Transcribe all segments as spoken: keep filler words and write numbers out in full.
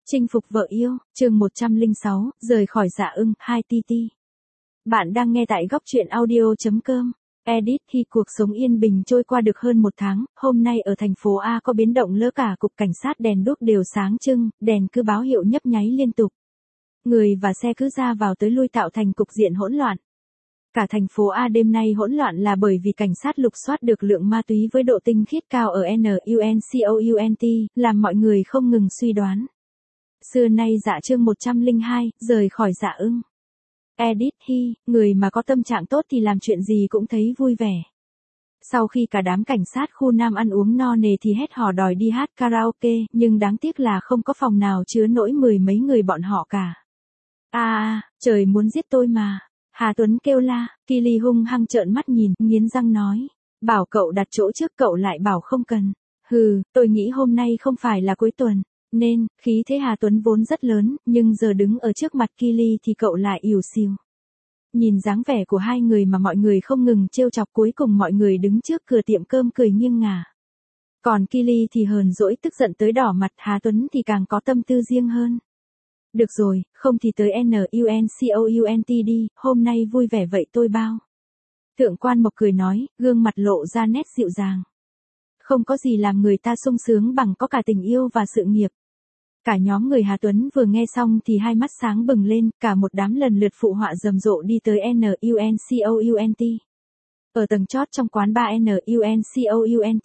Chinh phục vợ yêu, chương một trăm lẻ sáu, rời khỏi Dạ Ưng, hai ti ti. Bạn đang nghe tại góc truyện audio.com. Edit khi cuộc sống yên bình trôi qua được hơn một tháng, hôm nay ở thành phố A có biến động lỡ cả cục cảnh sát đèn đuốc đều sáng trưng, đèn cứ báo hiệu nhấp nháy liên tục. Người và xe cứ ra vào tới lui tạo thành cục diện hỗn loạn. Cả thành phố A đêm nay hỗn loạn là bởi vì cảnh sát lục soát được lượng ma túy với độ tinh khiết cao ở Nuncount, làm mọi người không ngừng suy đoán. Xưa nay dạ chương một trăm lẻ hai, rời khỏi Dạ Ưng. Edit Hi, người mà có tâm trạng tốt thì làm chuyện gì cũng thấy vui vẻ. Sau khi cả đám cảnh sát khu Nam ăn uống no nề thì hét hò đòi đi hát karaoke, nhưng đáng tiếc là không có phòng nào chứa nổi mười mấy người bọn họ cả. À, à, trời muốn giết tôi mà. Hà Tuấn kêu la, Kili hung hăng trợn mắt nhìn, nghiến răng nói. Bảo cậu đặt chỗ trước cậu lại bảo không cần. Hừ, tôi nghĩ hôm nay không phải là cuối tuần. Nên, khí thế Hà Tuấn vốn rất lớn, nhưng giờ đứng ở trước mặt Kili thì cậu lại ỉu xìu. Nhìn dáng vẻ của hai người mà mọi người không ngừng trêu chọc, cuối cùng mọi người đứng trước cửa tiệm cơm cười nghiêng ngả. Còn Kili thì hờn dỗi tức giận tới đỏ mặt, Hà Tuấn thì càng có tâm tư riêng hơn. Được rồi, không thì tới Nuncount đi, hôm nay vui vẻ vậy tôi bao. Thượng quan Mộc cười nói, gương mặt lộ ra nét dịu dàng. Không có gì làm người ta sung sướng bằng có cả tình yêu và sự nghiệp. Cả nhóm người Hà Tuấn vừa nghe xong thì hai mắt sáng bừng lên, cả một đám lần lượt phụ họa rầm rộ đi tới Nuncount. Ở tầng chót trong quán bar Nuncount.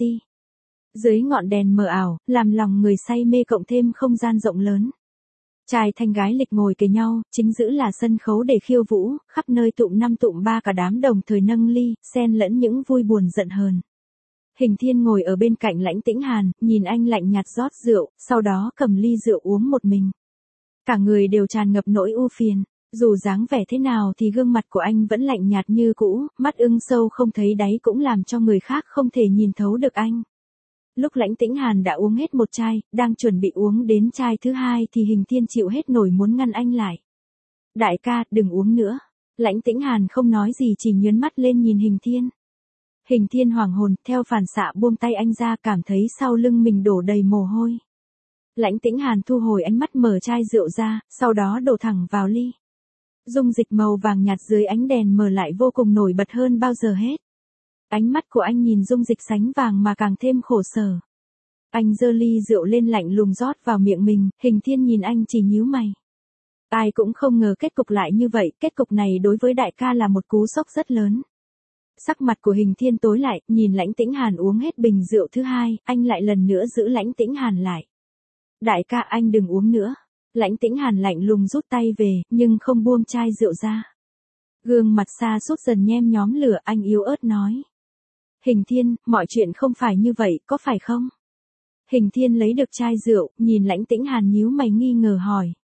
Dưới ngọn đèn mờ ảo, làm lòng người say mê cộng thêm không gian rộng lớn. Trai thanh gái lịch ngồi kề nhau, chính giữa là sân khấu để khiêu vũ, khắp nơi tụm năm tụm ba cả đám đồng thời nâng ly, xen lẫn những vui buồn giận hờn. Hình Thiên ngồi ở bên cạnh Lãnh Tĩnh Hàn, nhìn anh lạnh nhạt rót rượu, sau đó cầm ly rượu uống một mình. Cả người đều tràn ngập nỗi ưu phiền, dù dáng vẻ thế nào thì gương mặt của anh vẫn lạnh nhạt như cũ, mắt ưng sâu không thấy đáy cũng làm cho người khác không thể nhìn thấu được anh. Lúc Lãnh Tĩnh Hàn đã uống hết một chai, đang chuẩn bị uống đến chai thứ hai thì Hình Thiên chịu hết nổi muốn ngăn anh lại. Đại ca, đừng uống nữa. Lãnh Tĩnh Hàn không nói gì chỉ nhướng mắt lên nhìn Hình Thiên. Hình Thiên hoảng hồn, theo phản xạ buông tay anh ra, cảm thấy sau lưng mình đổ đầy mồ hôi. Lãnh Tĩnh Hàn thu hồi ánh mắt, mở chai rượu ra, sau đó đổ thẳng vào ly. Dung dịch màu vàng nhạt dưới ánh đèn mờ lại vô cùng nổi bật hơn bao giờ hết. Ánh mắt của anh nhìn dung dịch sánh vàng mà càng thêm khổ sở. Anh giơ ly rượu lên lạnh lùng rót vào miệng mình, Hình Thiên nhìn anh chỉ nhíu mày. Ai cũng không ngờ kết cục lại như vậy, kết cục này đối với đại ca là một cú sốc rất lớn. Sắc mặt của Hình Thiên tối lại, nhìn Lãnh Tĩnh Hàn uống hết bình rượu thứ hai, anh lại lần nữa giữ Lãnh Tĩnh Hàn lại. Đại ca, anh đừng uống nữa. Lãnh Tĩnh Hàn lạnh lùng rút tay về, nhưng không buông chai rượu ra. Gương mặt xa sút dần nhem nhóm lửa, anh yếu ớt nói. Hình Thiên, mọi chuyện không phải như vậy, có phải không? Hình Thiên lấy được chai rượu, nhìn Lãnh Tĩnh Hàn nhíu mày nghi ngờ hỏi.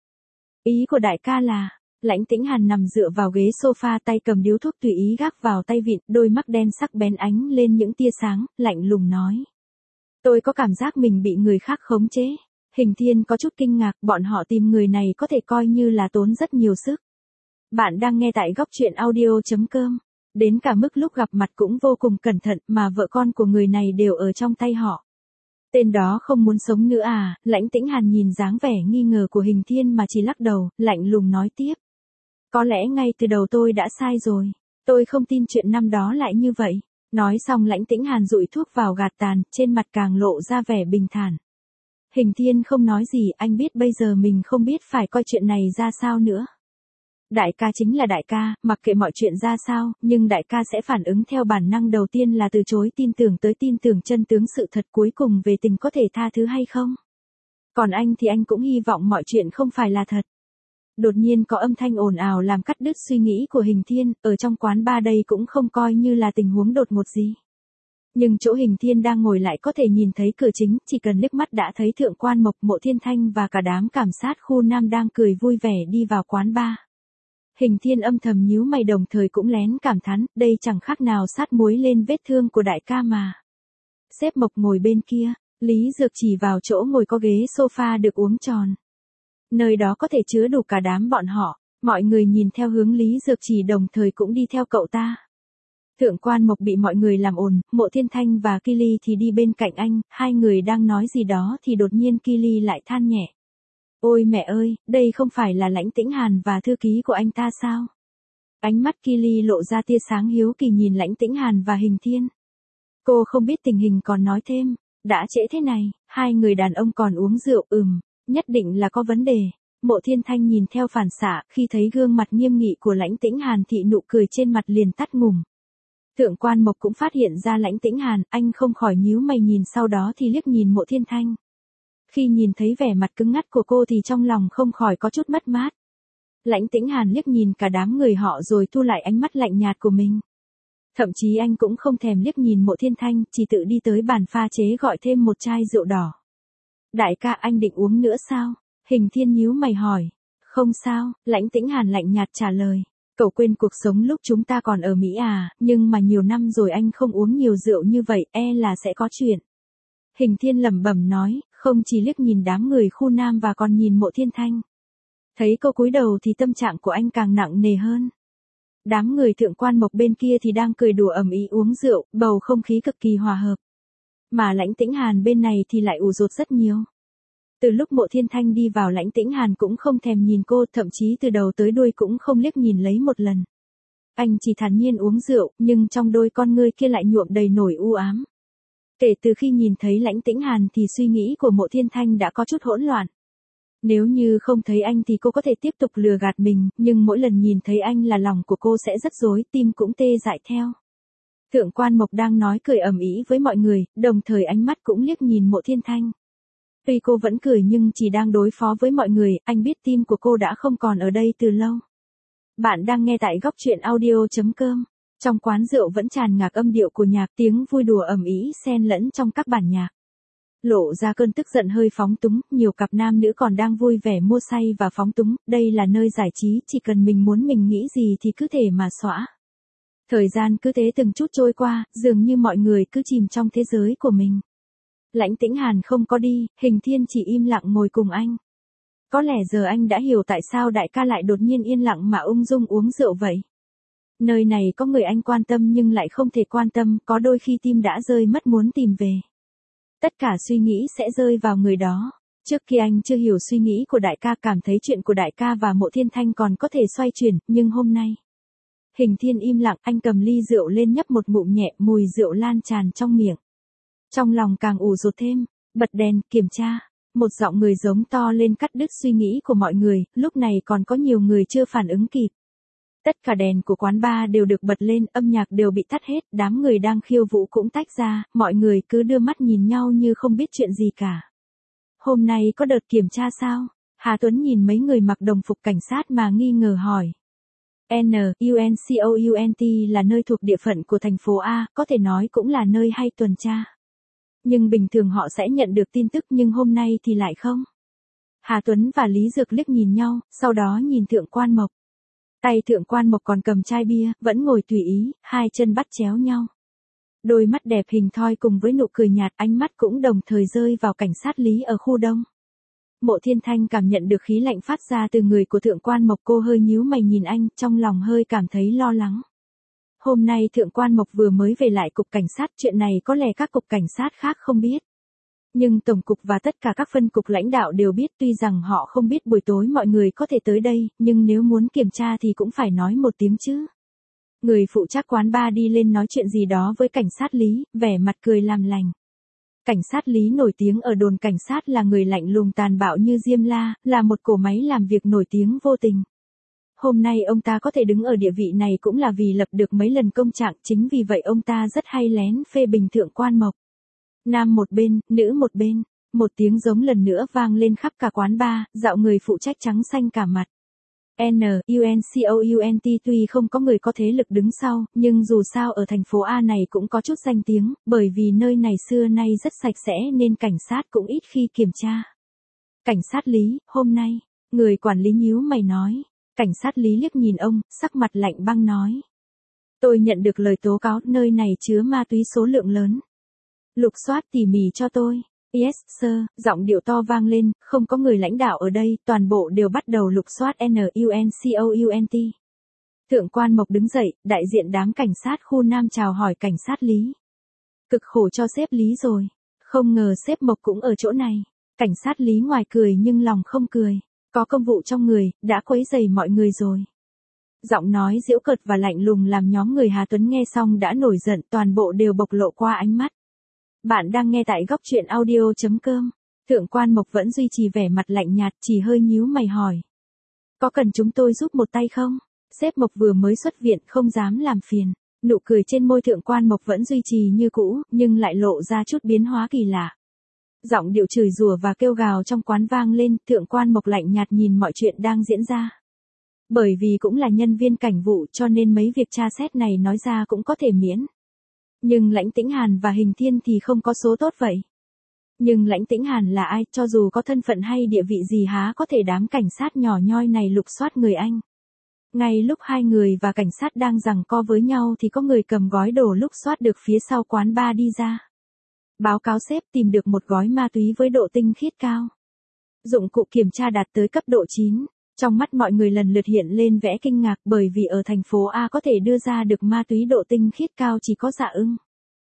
Ý của đại ca là... Lãnh Tĩnh Hàn nằm dựa vào ghế sofa, tay cầm điếu thuốc tùy ý gác vào tay vịn, đôi mắt đen sắc bén ánh lên những tia sáng, lạnh lùng nói. Tôi có cảm giác mình bị người khác khống chế. Hình Thiên có chút kinh ngạc, bọn họ tìm người này có thể coi như là tốn rất nhiều sức. Bạn đang nghe tại góc truyện audio.com. Đến cả mức lúc gặp mặt cũng vô cùng cẩn thận, mà vợ con của người này đều ở trong tay họ. Tên đó không muốn sống nữa à? Lãnh Tĩnh Hàn nhìn dáng vẻ nghi ngờ của Hình Thiên mà chỉ lắc đầu, lạnh lùng nói tiếp. Có lẽ ngay từ đầu tôi đã sai rồi. Tôi không tin chuyện năm đó lại như vậy. Nói xong Lãnh Tĩnh Hàn dụi thuốc vào gạt tàn, trên mặt càng lộ ra vẻ bình thản. Hình Thiên không nói gì, anh biết bây giờ mình không biết phải coi chuyện này ra sao nữa. Đại ca chính là đại ca, mặc kệ mọi chuyện ra sao, nhưng đại ca sẽ phản ứng theo bản năng đầu tiên là từ chối tin tưởng tới tin tưởng chân tướng sự thật cuối cùng về tình có thể tha thứ hay không. Còn anh thì anh cũng hy vọng mọi chuyện không phải là thật. Đột nhiên có âm thanh ồn ào làm cắt đứt suy nghĩ của Hình Thiên, ở trong quán bar đây cũng không coi như là tình huống đột ngột gì. Nhưng chỗ Hình Thiên đang ngồi lại có thể nhìn thấy cửa chính, chỉ cần liếc mắt đã thấy Thượng quan Mộc, Mộ Thiên Thanh và cả đám cảm sát khu Nam đang cười vui vẻ đi vào quán bar. Hình Thiên âm thầm nhíu mày đồng thời cũng lén cảm thán, đây chẳng khác nào sát muối lên vết thương của đại ca mà. Sếp Mộc ngồi bên kia, Lý Dược chỉ vào chỗ ngồi có ghế sofa được uống tròn. Nơi đó có thể chứa đủ cả đám bọn họ, mọi người nhìn theo hướng Lý Dược chỉ đồng thời cũng đi theo cậu ta. Thượng quan Mộc bị mọi người làm ồn, Mộ Thiên Thanh và Kili thì đi bên cạnh anh, hai người đang nói gì đó thì đột nhiên Kili lại than nhẹ. Ôi mẹ ơi, đây không phải là Lãnh Tĩnh Hàn và thư ký của anh ta sao? Ánh mắt Kylie lộ ra tia sáng hiếu kỳ nhìn Lãnh Tĩnh Hàn và Hình Thiên. Cô không biết tình hình còn nói thêm, đã trễ thế này, hai người đàn ông còn uống rượu, ừm, nhất định là có vấn đề. Mộ Thiên Thanh nhìn theo phản xạ, khi thấy gương mặt nghiêm nghị của Lãnh Tĩnh Hàn thì nụ cười trên mặt liền tắt ngủm. Thượng quan Mộc cũng phát hiện ra Lãnh Tĩnh Hàn, anh không khỏi nhíu mày nhìn, sau đó thì liếc nhìn Mộ Thiên Thanh. Khi nhìn thấy vẻ mặt cứng ngắt của cô thì trong lòng không khỏi có chút mất mát. Lãnh Tĩnh Hàn liếc nhìn cả đám người họ rồi thu lại ánh mắt lạnh nhạt của mình. Thậm chí anh cũng không thèm liếc nhìn Mộ Thiên Thanh, chỉ tự đi tới bàn pha chế gọi thêm một chai rượu đỏ. Đại ca, anh định uống nữa sao? Hình Thiên nhíu mày hỏi. Không sao, Lãnh Tĩnh Hàn lạnh nhạt trả lời. Cậu quên cuộc sống lúc chúng ta còn ở Mỹ à, nhưng mà nhiều năm rồi anh không uống nhiều rượu như vậy, e là sẽ có chuyện. Hình Thiên lẩm bẩm nói, không chỉ liếc nhìn đám người khu nam và còn nhìn Mộ Thiên Thanh. Thấy cô cúi đầu thì tâm trạng của anh càng nặng nề hơn. Đám người Thượng quan Mộc bên kia thì đang cười đùa ầm ĩ uống rượu, bầu không khí cực kỳ hòa hợp. Mà Lãnh Tĩnh Hàn bên này thì lại ủ rột rất nhiều. Từ lúc Mộ Thiên Thanh đi vào, Lãnh Tĩnh Hàn cũng không thèm nhìn cô, thậm chí từ đầu tới đuôi cũng không liếc nhìn lấy một lần. Anh chỉ thản nhiên uống rượu, nhưng trong đôi con ngươi kia lại nhuộm đầy nổi u ám. Kể từ khi nhìn thấy Lãnh Tĩnh Hàn thì suy nghĩ của Mộ Thiên Thanh đã có chút hỗn loạn. Nếu như không thấy anh thì cô có thể tiếp tục lừa gạt mình, nhưng mỗi lần nhìn thấy anh là lòng của cô sẽ rất rối, tim cũng tê dại theo. Thượng quan Mộc đang nói cười ầm ĩ với mọi người, đồng thời ánh mắt cũng liếc nhìn Mộ Thiên Thanh. Tuy cô vẫn cười nhưng chỉ đang đối phó với mọi người, anh biết tim của cô đã không còn ở đây từ lâu. Bạn đang nghe tại góc truyện audio chấm com. Trong quán rượu vẫn tràn ngập âm điệu của nhạc, tiếng vui đùa ầm ĩ xen lẫn trong các bản nhạc. Lộ ra cơn tức giận hơi phóng túng, nhiều cặp nam nữ còn đang vui vẻ mua say và phóng túng, đây là nơi giải trí, chỉ cần mình muốn mình nghĩ gì thì cứ thể mà xõa. Thời gian cứ thế từng chút trôi qua, dường như mọi người cứ chìm trong thế giới của mình. Lãnh Tĩnh Hàn không có đi, Hình Thiên chỉ im lặng ngồi cùng anh. Có lẽ giờ anh đã hiểu tại sao đại ca lại đột nhiên yên lặng mà ung dung uống rượu vậy. Nơi này có người anh quan tâm nhưng lại không thể quan tâm, có đôi khi tim đã rơi mất muốn tìm về. Tất cả suy nghĩ sẽ rơi vào người đó. Trước khi anh chưa hiểu suy nghĩ của đại ca, cảm thấy chuyện của đại ca và Mộ Thiên Thanh còn có thể xoay chuyển, nhưng hôm nay. Hình Thiên im lặng, anh cầm ly rượu lên nhấp một ngụm nhẹ, mùi rượu lan tràn trong miệng. Trong lòng càng ủ rột thêm, bật đèn, kiểm tra. Một giọng người giống to lên cắt đứt suy nghĩ của mọi người, lúc này còn có nhiều người chưa phản ứng kịp. Tất cả đèn của quán bar đều được bật lên, âm nhạc đều bị tắt hết, đám người đang khiêu vũ cũng tách ra, mọi người cứ đưa mắt nhìn nhau như không biết chuyện gì cả. Hôm nay có đợt kiểm tra sao? Hà Tuấn nhìn mấy người mặc đồng phục cảnh sát mà nghi ngờ hỏi. N U N C O U N T là nơi thuộc địa phận của thành phố A, có thể nói cũng là nơi hay tuần tra. Nhưng bình thường họ sẽ nhận được tin tức, nhưng hôm nay thì lại không. Hà Tuấn và Lý Dược liếc nhìn nhau, sau đó nhìn Thượng quan Mộc. Tay Thượng quan Mộc còn cầm chai bia, vẫn ngồi tùy ý, hai chân bắt chéo nhau. Đôi mắt đẹp hình thoi cùng với nụ cười nhạt, ánh mắt cũng đồng thời rơi vào cảnh sát Lý ở khu đông. Mộ Thiên Thanh cảm nhận được khí lạnh phát ra từ người của Thượng quan Mộc, cô hơi nhíu mày nhìn anh, trong lòng hơi cảm thấy lo lắng. Hôm nay Thượng quan Mộc vừa mới về lại cục cảnh sát, chuyện này có lẽ các cục cảnh sát khác không biết. Nhưng tổng cục và tất cả các phân cục lãnh đạo đều biết, tuy rằng họ không biết buổi tối mọi người có thể tới đây, nhưng nếu muốn kiểm tra thì cũng phải nói một tiếng chứ. Người phụ trách quán bar đi lên nói chuyện gì đó với cảnh sát Lý, vẻ mặt cười làm lành. Cảnh sát Lý nổi tiếng ở đồn cảnh sát là người lạnh lùng tàn bạo như Diêm La, là một cỗ máy làm việc nổi tiếng vô tình. Hôm nay ông ta có thể đứng ở địa vị này cũng là vì lập được mấy lần công trạng, chính vì vậy ông ta rất hay lén phê bình Thượng quan Mộc. Nam một bên, nữ một bên, một tiếng giống lần nữa vang lên khắp cả quán bar, dạo người phụ trách trắng xanh cả mặt. N U N C O U N T tuy không có người có thế lực đứng sau, nhưng dù sao ở thành phố A này cũng có chút danh tiếng, bởi vì nơi này xưa nay rất sạch sẽ nên cảnh sát cũng ít khi kiểm tra. Cảnh sát Lý, hôm nay, người quản lý nhíu mày nói. Cảnh sát Lý liếc nhìn ông, sắc mặt lạnh băng nói. Tôi nhận được lời tố cáo, nơi này chứa ma túy số lượng lớn. Lục soát tỉ mỉ cho tôi. Yes, sir, giọng điệu to vang lên, không có người lãnh đạo ở đây, toàn bộ đều bắt đầu lục soát N U N C O U N T. Thượng quan Mộc đứng dậy, đại diện đám cảnh sát khu Nam chào hỏi cảnh sát Lý. Cực khổ cho sếp Lý rồi. Không ngờ sếp Mộc cũng ở chỗ này. Cảnh sát Lý ngoài cười nhưng lòng không cười. Có công vụ trong người, đã quấy rầy mọi người rồi. Giọng nói giễu cợt và lạnh lùng làm nhóm người Hà Tuấn nghe xong đã nổi giận, toàn bộ đều bộc lộ qua ánh mắt. Bạn đang nghe tại góc truyện audio.com. Thượng quan Mộc vẫn duy trì vẻ mặt lạnh nhạt, chỉ hơi nhíu mày hỏi. Có cần chúng tôi giúp một tay không? Sếp Mộc vừa mới xuất viện, không dám làm phiền. Nụ cười trên môi thượng quan Mộc vẫn duy trì như cũ, nhưng lại lộ ra chút biến hóa kỳ lạ. Giọng điệu chửi rủa và kêu gào trong quán vang lên, thượng quan Mộc lạnh nhạt nhìn mọi chuyện đang diễn ra. Bởi vì cũng là nhân viên cảnh vụ cho nên mấy việc tra xét này nói ra cũng có thể miễn. Nhưng Lãnh Tĩnh Hàn và Hình Thiên thì không có số tốt vậy. Nhưng Lãnh Tĩnh Hàn là ai, cho dù có thân phận hay địa vị gì há có thể đám cảnh sát nhỏ nhoi này lục soát người anh. Ngay lúc hai người và cảnh sát đang giằng co với nhau thì có người cầm gói đồ lục soát được phía sau quán bar đi ra. Báo cáo sếp tìm được một gói ma túy với độ tinh khiết cao. Dụng cụ kiểm tra đạt tới cấp độ chín. Trong mắt mọi người lần lượt hiện lên vẻ kinh ngạc bởi vì ở thành phố A có thể đưa ra được ma túy độ tinh khiết cao chỉ có Dạ Ưng.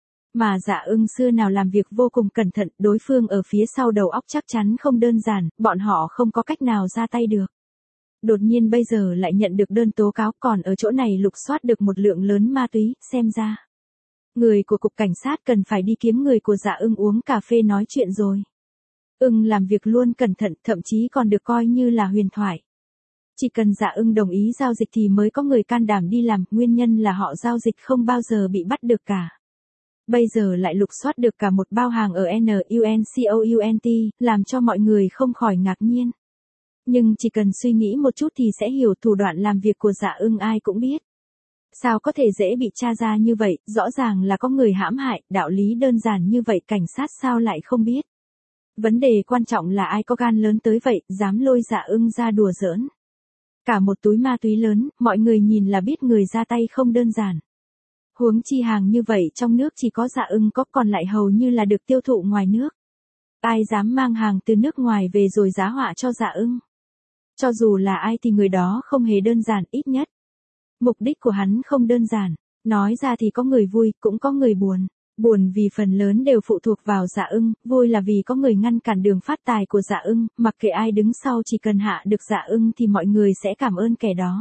Mà Dạ Ưng xưa nào làm việc vô cùng cẩn thận, đối phương ở phía sau đầu óc chắc chắn không đơn giản, bọn họ không có cách nào ra tay được. Đột nhiên bây giờ lại nhận được đơn tố cáo, còn ở chỗ này lục soát được một lượng lớn ma túy, xem ra. Người của cục cảnh sát cần phải đi kiếm người của Dạ Ưng uống cà phê nói chuyện rồi. Ưng làm việc luôn cẩn thận, thậm chí còn được coi như là huyền thoại. Chỉ cần Dạ Ưng đồng ý giao dịch thì mới có người can đảm đi làm, nguyên nhân là họ giao dịch không bao giờ bị bắt được cả. Bây giờ lại lục soát được cả một bao hàng ở Nuncount, làm cho mọi người không khỏi ngạc nhiên. Nhưng chỉ cần suy nghĩ một chút thì sẽ hiểu thủ đoạn làm việc của Dạ Ưng ai cũng biết. Sao có thể dễ bị tra ra như vậy, rõ ràng là có người hãm hại, đạo lý đơn giản như vậy cảnh sát sao lại không biết. Vấn đề quan trọng là ai có gan lớn tới vậy, dám lôi Dạ Ưng ra đùa giỡn. Cả một túi ma túy lớn, mọi người nhìn là biết người ra tay không đơn giản. Huống chi hàng như vậy trong nước chỉ có Dạ Ưng có, còn lại hầu như là được tiêu thụ ngoài nước. Ai dám mang hàng từ nước ngoài về rồi giá họa cho Dạ Ưng? Cho dù là ai thì người đó không hề đơn giản, ít nhất. Mục đích của hắn không đơn giản, nói ra thì có người vui, cũng có người buồn. Buồn vì phần lớn đều phụ thuộc vào Dạ Ưng, vui là vì có người ngăn cản đường phát tài của Dạ Ưng, mặc kệ ai đứng sau chỉ cần hạ được Dạ Ưng thì mọi người sẽ cảm ơn kẻ đó.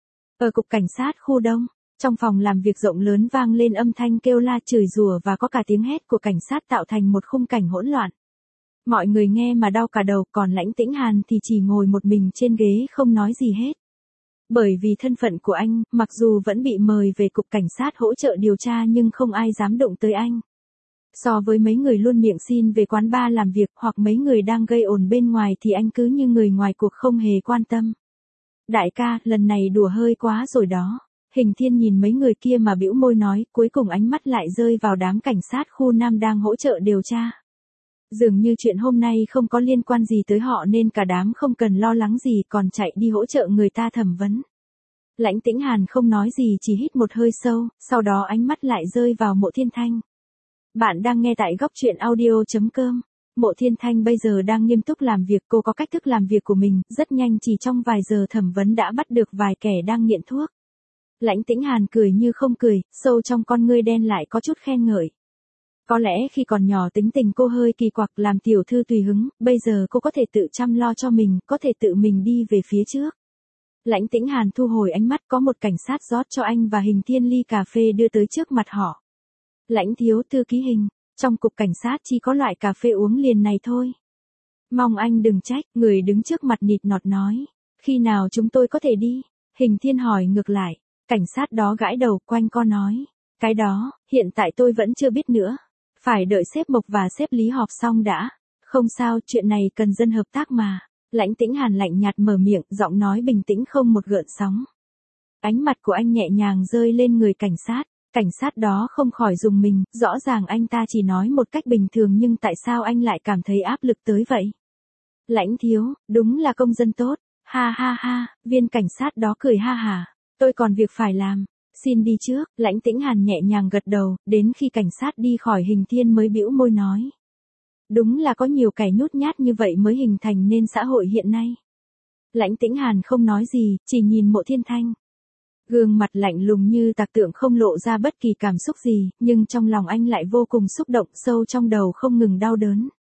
Ở cục cảnh sát khu Đông, trong phòng làm việc rộng lớn vang lên âm thanh kêu la chửi rủa và có cả tiếng hét của cảnh sát tạo thành một khung cảnh hỗn loạn. Mọi người nghe mà đau cả đầu, còn Lãnh Tĩnh Hàn thì chỉ ngồi một mình trên ghế không nói gì hết. Bởi vì thân phận của anh, mặc dù vẫn bị mời về cục cảnh sát hỗ trợ điều tra nhưng không ai dám động tới anh. So với mấy người luôn miệng xin về quán bar làm việc hoặc mấy người đang gây ồn bên ngoài thì anh cứ như người ngoài cuộc không hề quan tâm. Đại ca, lần này đùa hơi quá rồi đó. Hình Thiên nhìn mấy người kia mà bĩu môi nói, cuối cùng ánh mắt lại rơi vào đám cảnh sát khu Nam đang hỗ trợ điều tra. Dường như chuyện hôm nay không có liên quan gì tới họ nên cả đám không cần lo lắng gì còn chạy đi hỗ trợ người ta thẩm vấn. Lãnh Tĩnh Hàn không nói gì chỉ hít một hơi sâu, sau đó ánh mắt lại rơi vào Mộ Thiên Thanh. Bạn đang nghe tại góc truyện audio.com. Mộ Thiên Thanh bây giờ đang nghiêm túc làm việc, cô có cách thức làm việc của mình, rất nhanh chỉ trong vài giờ thẩm vấn đã bắt được vài kẻ đang nghiện thuốc. Lãnh Tĩnh Hàn cười như không cười, sâu trong con ngươi đen lại có chút khen ngợi. Có lẽ khi còn nhỏ tính tình cô hơi kỳ quặc làm tiểu thư tùy hứng, bây giờ cô có thể tự chăm lo cho mình, có thể tự mình đi về phía trước. Lãnh Tĩnh Hàn thu hồi ánh mắt, có một cảnh sát rót cho anh và Hình Thiên ly cà phê đưa tới trước mặt họ. Lãnh thiếu thư ký Hình, trong cục cảnh sát chỉ có loại cà phê uống liền này thôi. Mong anh đừng trách, người đứng trước mặt nịt nọt nói. Khi nào chúng tôi có thể đi? Hình Thiên hỏi ngược lại. Cảnh sát đó gãi đầu, quanh co nói. Cái đó, hiện tại tôi vẫn chưa biết nữa. Phải đợi sếp Mộc và sếp Lý họp xong đã. Không sao, chuyện này cần dân hợp tác mà. Lãnh Tĩnh Hàn lạnh nhạt mở miệng, giọng nói bình tĩnh không một gợn sóng. Ánh mặt của anh nhẹ nhàng rơi lên người cảnh sát. Cảnh sát đó không khỏi rùng mình, rõ ràng anh ta chỉ nói một cách bình thường nhưng tại sao anh lại cảm thấy áp lực tới vậy? Lãnh thiếu, đúng là công dân tốt. Ha ha ha, viên cảnh sát đó cười ha hả. Tôi còn việc phải làm. Xin đi trước, Lãnh Tĩnh Hàn nhẹ nhàng gật đầu, đến khi cảnh sát đi khỏi Hình Thiên mới bĩu môi nói. Đúng là có nhiều kẻ nhút nhát như vậy mới hình thành nên xã hội hiện nay. Lãnh Tĩnh Hàn không nói gì, chỉ nhìn Mộ Thiên Thanh. Gương mặt lạnh lùng như tạc tượng không lộ ra bất kỳ cảm xúc gì, nhưng trong lòng anh lại vô cùng xúc động, sâu trong đầu không ngừng đau đớn.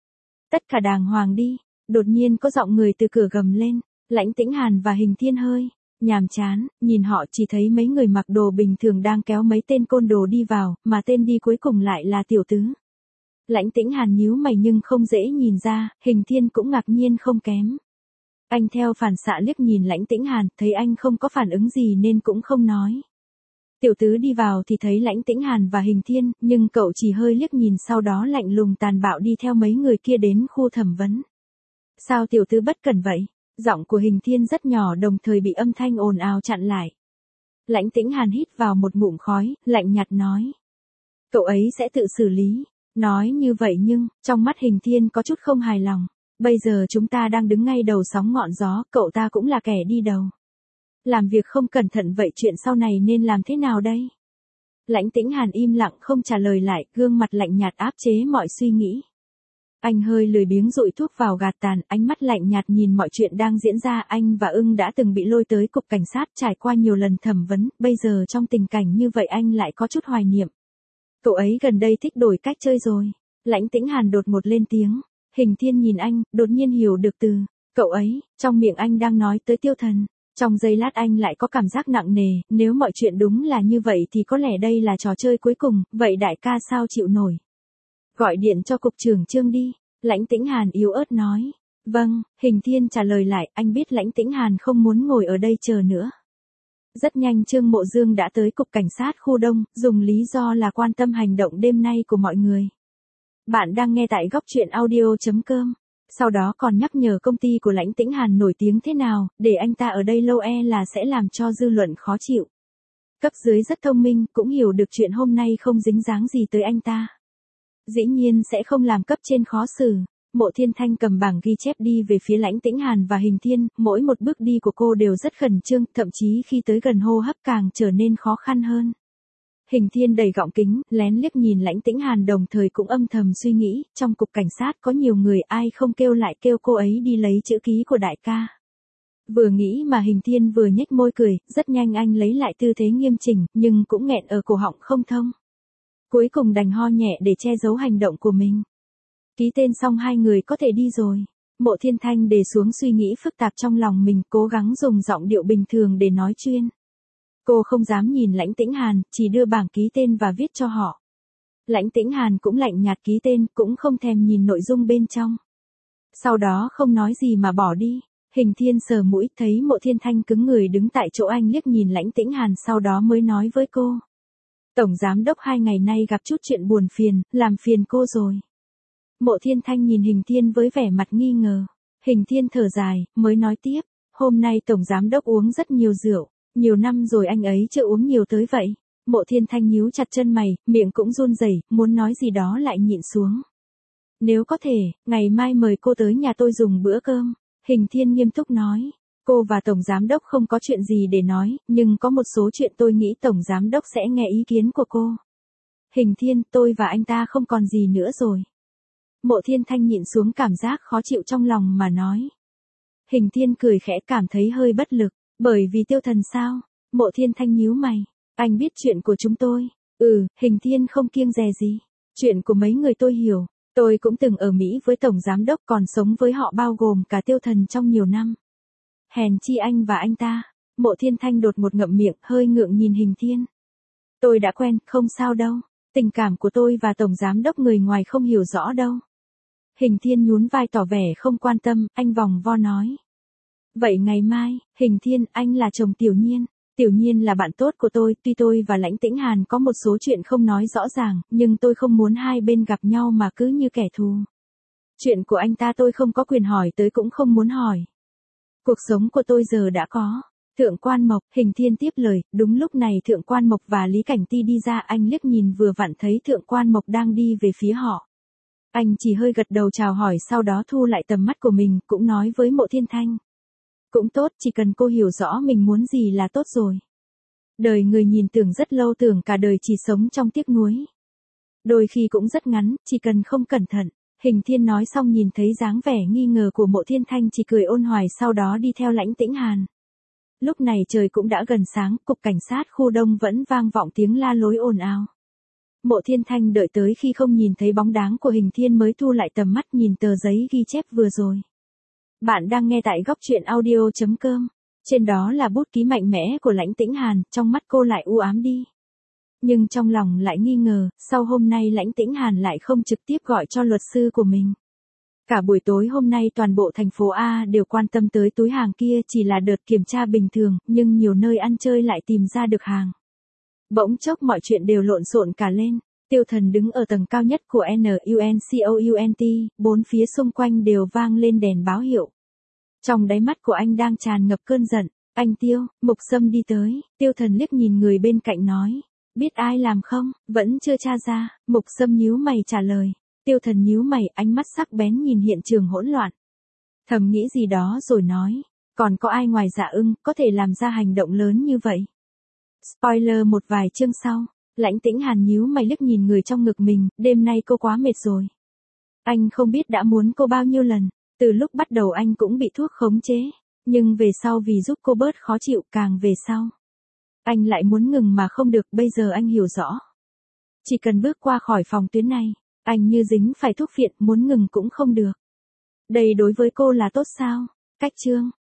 Tất cả đàng hoàng đi. Đột nhiên có giọng người từ cửa gầm lên. Lãnh Tĩnh Hàn và Hình Thiên hơi nhàm chán, nhìn họ chỉ thấy mấy người mặc đồ bình thường đang kéo mấy tên côn đồ đi vào, mà tên đi cuối cùng lại là tiểu tứ. Lãnh Tĩnh Hàn nhíu mày nhưng không dễ nhìn ra, Hình Thiên cũng ngạc nhiên không kém. Anh theo phản xạ liếc nhìn Lãnh Tĩnh Hàn, thấy anh không có phản ứng gì nên cũng không nói. Tiểu tứ đi vào thì thấy Lãnh Tĩnh Hàn và Hình Thiên, nhưng cậu chỉ hơi liếc nhìn sau đó lạnh lùng tàn bạo đi theo mấy người kia đến khu thẩm vấn. Sao tiểu tứ bất cẩn vậy? Giọng của Hình Thiên rất nhỏ đồng thời bị âm thanh ồn ào chặn lại. Lãnh Tĩnh Hàn hít vào một ngụm khói, lạnh nhạt nói. Cậu ấy sẽ tự xử lý. Nói như vậy nhưng, trong mắt Hình Thiên có chút không hài lòng. Bây giờ chúng ta đang đứng ngay đầu sóng ngọn gió, cậu ta cũng là kẻ đi đầu. Làm việc không cẩn thận vậy chuyện sau này nên làm thế nào đây? Lãnh Tĩnh Hàn im lặng không trả lời lại, gương mặt lạnh nhạt áp chế mọi suy nghĩ. Anh hơi lười biếng dụi thuốc vào gạt tàn, ánh mắt lạnh nhạt nhìn mọi chuyện đang diễn ra. Anh và ưng đã từng bị lôi tới cục cảnh sát trải qua nhiều lần thẩm vấn, bây giờ trong tình cảnh như vậy anh lại có chút hoài niệm. Cậu ấy gần đây thích đổi cách chơi rồi. Lãnh Tĩnh Hàn đột ngột lên tiếng. Hình Thiên nhìn anh, đột nhiên hiểu được từ cậu ấy, trong miệng anh đang nói tới Tiêu Thần. Trong giây lát anh lại có cảm giác nặng nề, nếu mọi chuyện đúng là như vậy thì có lẽ đây là trò chơi cuối cùng, vậy đại ca sao chịu nổi? Gọi điện cho cục trưởng Trương đi, Lãnh Tĩnh Hàn yếu ớt nói. Vâng, Hình Thiên trả lời lại, anh biết Lãnh Tĩnh Hàn không muốn ngồi ở đây chờ nữa. Rất nhanh Trương Mộ Dương đã tới cục cảnh sát khu Đông, dùng lý do là quan tâm hành động đêm nay của mọi người. Bạn đang nghe tại góc truyện audio chấm com. Sau đó còn nhắc nhở công ty của Lãnh Tĩnh Hàn nổi tiếng thế nào, để anh ta ở đây lâu e là sẽ làm cho dư luận khó chịu. Cấp dưới rất thông minh, cũng hiểu được chuyện hôm nay không dính dáng gì tới anh ta. Dĩ nhiên sẽ không làm cấp trên khó xử. Mộ Thiên Thanh cầm bảng ghi chép đi về phía Lãnh Tĩnh Hàn và Hình Thiên, mỗi một bước đi của cô đều rất khẩn trương, thậm chí khi tới gần hô hấp càng trở nên khó khăn hơn. Hình Thiên đầy gọng kính, lén liếc nhìn Lãnh Tĩnh Hàn đồng thời cũng âm thầm suy nghĩ, trong cục cảnh sát có nhiều người ai không kêu lại kêu cô ấy đi lấy chữ ký của đại ca. Vừa nghĩ mà Hình Thiên vừa nhếch môi cười, rất nhanh anh lấy lại tư thế nghiêm chỉnh, nhưng cũng nghẹn ở cổ họng không thông. Cuối cùng đành ho nhẹ để che giấu hành động của mình. Ký tên xong hai người có thể đi rồi. Mộ Thiên Thanh để xuống suy nghĩ phức tạp trong lòng mình, cố gắng dùng giọng điệu bình thường để nói chuyên. Cô không dám nhìn Lãnh Tĩnh Hàn, chỉ đưa bảng ký tên và viết cho họ. Lãnh Tĩnh Hàn cũng lạnh nhạt ký tên, cũng không thèm nhìn nội dung bên trong. Sau đó không nói gì mà bỏ đi. Hình Thiên sờ mũi, thấy Mộ Thiên Thanh cứng người đứng tại chỗ, anh liếc nhìn Lãnh Tĩnh Hàn sau đó mới nói với cô. Tổng giám đốc hai ngày nay gặp chút chuyện buồn phiền, làm phiền cô rồi. Mộ Thiên Thanh nhìn Hình Thiên với vẻ mặt nghi ngờ. Hình Thiên thở dài, mới nói tiếp, hôm nay tổng giám đốc uống rất nhiều rượu, nhiều năm rồi anh ấy chưa uống nhiều tới vậy. Mộ Thiên Thanh nhíu chặt chân mày, miệng cũng run rẩy, muốn nói gì đó lại nhịn xuống. Nếu có thể, ngày mai mời cô tới nhà tôi dùng bữa cơm. Hình Thiên nghiêm túc nói, cô và tổng giám đốc không có chuyện gì để nói, nhưng có một số chuyện tôi nghĩ tổng giám đốc sẽ nghe ý kiến của cô. Hình Thiên, tôi và anh ta không còn gì nữa rồi. Mộ Thiên Thanh nhịn xuống cảm giác khó chịu trong lòng mà nói. Hình Thiên cười khẽ, cảm thấy hơi bất lực, bởi vì Tiêu Thần sao? Mộ Thiên Thanh nhíu mày, anh biết chuyện của chúng tôi. Ừ, Hình Thiên không kiêng dè gì. Chuyện của mấy người tôi hiểu, tôi cũng từng ở Mỹ với tổng giám đốc, còn sống với họ bao gồm cả Tiêu Thần trong nhiều năm. Hèn chi anh và anh ta. Mộ Thiên Thanh đột một ngậm miệng, hơi ngượng nhìn Hình Thiên. Tôi đã quen, không sao đâu. Tình cảm của tôi và tổng giám đốc người ngoài không hiểu rõ đâu. Hình Thiên nhún vai tỏ vẻ không quan tâm, anh vòng vo nói. Vậy ngày mai, Hình Thiên, anh là chồng Tiểu Nhiên. Tiểu Nhiên là bạn tốt của tôi, tuy tôi và Lãnh Tĩnh Hàn có một số chuyện không nói rõ ràng, nhưng tôi không muốn hai bên gặp nhau mà cứ như kẻ thù. Chuyện của anh ta tôi không có quyền hỏi tới, cũng không muốn hỏi. Cuộc sống của tôi giờ đã có. Thượng Quan Mộc, Hình Thiên tiếp lời, đúng lúc này Thượng Quan Mộc và Lý Cảnh Ti đi ra, anh liếc nhìn vừa vặn thấy Thượng Quan Mộc đang đi về phía họ. Anh chỉ hơi gật đầu chào hỏi, sau đó thu lại tầm mắt của mình, cũng nói với Mộ Thiên Thanh. Cũng tốt, chỉ cần cô hiểu rõ mình muốn gì là tốt rồi. Đời người nhìn tưởng rất lâu, tưởng cả đời chỉ sống trong tiếc nuối. Đôi khi cũng rất ngắn, chỉ cần không cẩn thận. Hình Thiên nói xong nhìn thấy dáng vẻ nghi ngờ của Mộ Thiên Thanh chỉ cười ôn hoài, sau đó đi theo Lãnh Tĩnh Hàn. Lúc này trời cũng đã gần sáng, cục cảnh sát khu Đông vẫn vang vọng tiếng la lối ồn ào. Mộ Thiên Thanh đợi tới khi không nhìn thấy bóng dáng của Hình Thiên mới thu lại tầm mắt nhìn tờ giấy ghi chép vừa rồi. Bạn đang nghe tại góc truyện audio.com. Trên đó là bút ký mạnh mẽ của Lãnh Tĩnh Hàn, trong mắt cô lại u ám đi. Nhưng trong lòng lại nghi ngờ, sau hôm nay Lãnh Tĩnh Hàn lại không trực tiếp gọi cho luật sư của mình. Cả buổi tối hôm nay toàn bộ thành phố A đều quan tâm tới túi hàng kia, chỉ là đợt kiểm tra bình thường, nhưng nhiều nơi ăn chơi lại tìm ra được hàng. Bỗng chốc mọi chuyện đều lộn xộn cả lên. Tiêu Thần đứng ở tầng cao nhất của Nuncount, bốn phía xung quanh đều vang lên đèn báo hiệu. Trong đáy mắt của anh đang tràn ngập cơn giận. Anh Tiêu, Mục Sâm đi tới. Tiêu Thần liếc nhìn người bên cạnh nói. Biết ai làm không? Vẫn chưa tra ra. Mục Sâm nhíu mày trả lời. Tiêu Thần nhíu mày, ánh mắt sắc bén nhìn hiện trường hỗn loạn. Thầm nghĩ gì đó rồi nói. Còn có ai ngoài Dạ Ưng có thể làm ra hành động lớn như vậy? Spoiler một vài chương sau. Lãnh Tĩnh Hàn nhíu mày liếc nhìn người trong ngực mình, đêm nay cô quá mệt rồi. Anh không biết đã muốn cô bao nhiêu lần, từ lúc bắt đầu anh cũng bị thuốc khống chế, nhưng về sau vì giúp cô bớt khó chịu, càng về sau. Anh lại muốn ngừng mà không được, bây giờ anh hiểu rõ. Chỉ cần bước qua khỏi phòng tuyến này, anh như dính phải thuốc phiện, muốn ngừng cũng không được. Đây đối với cô là tốt sao? Cách chương.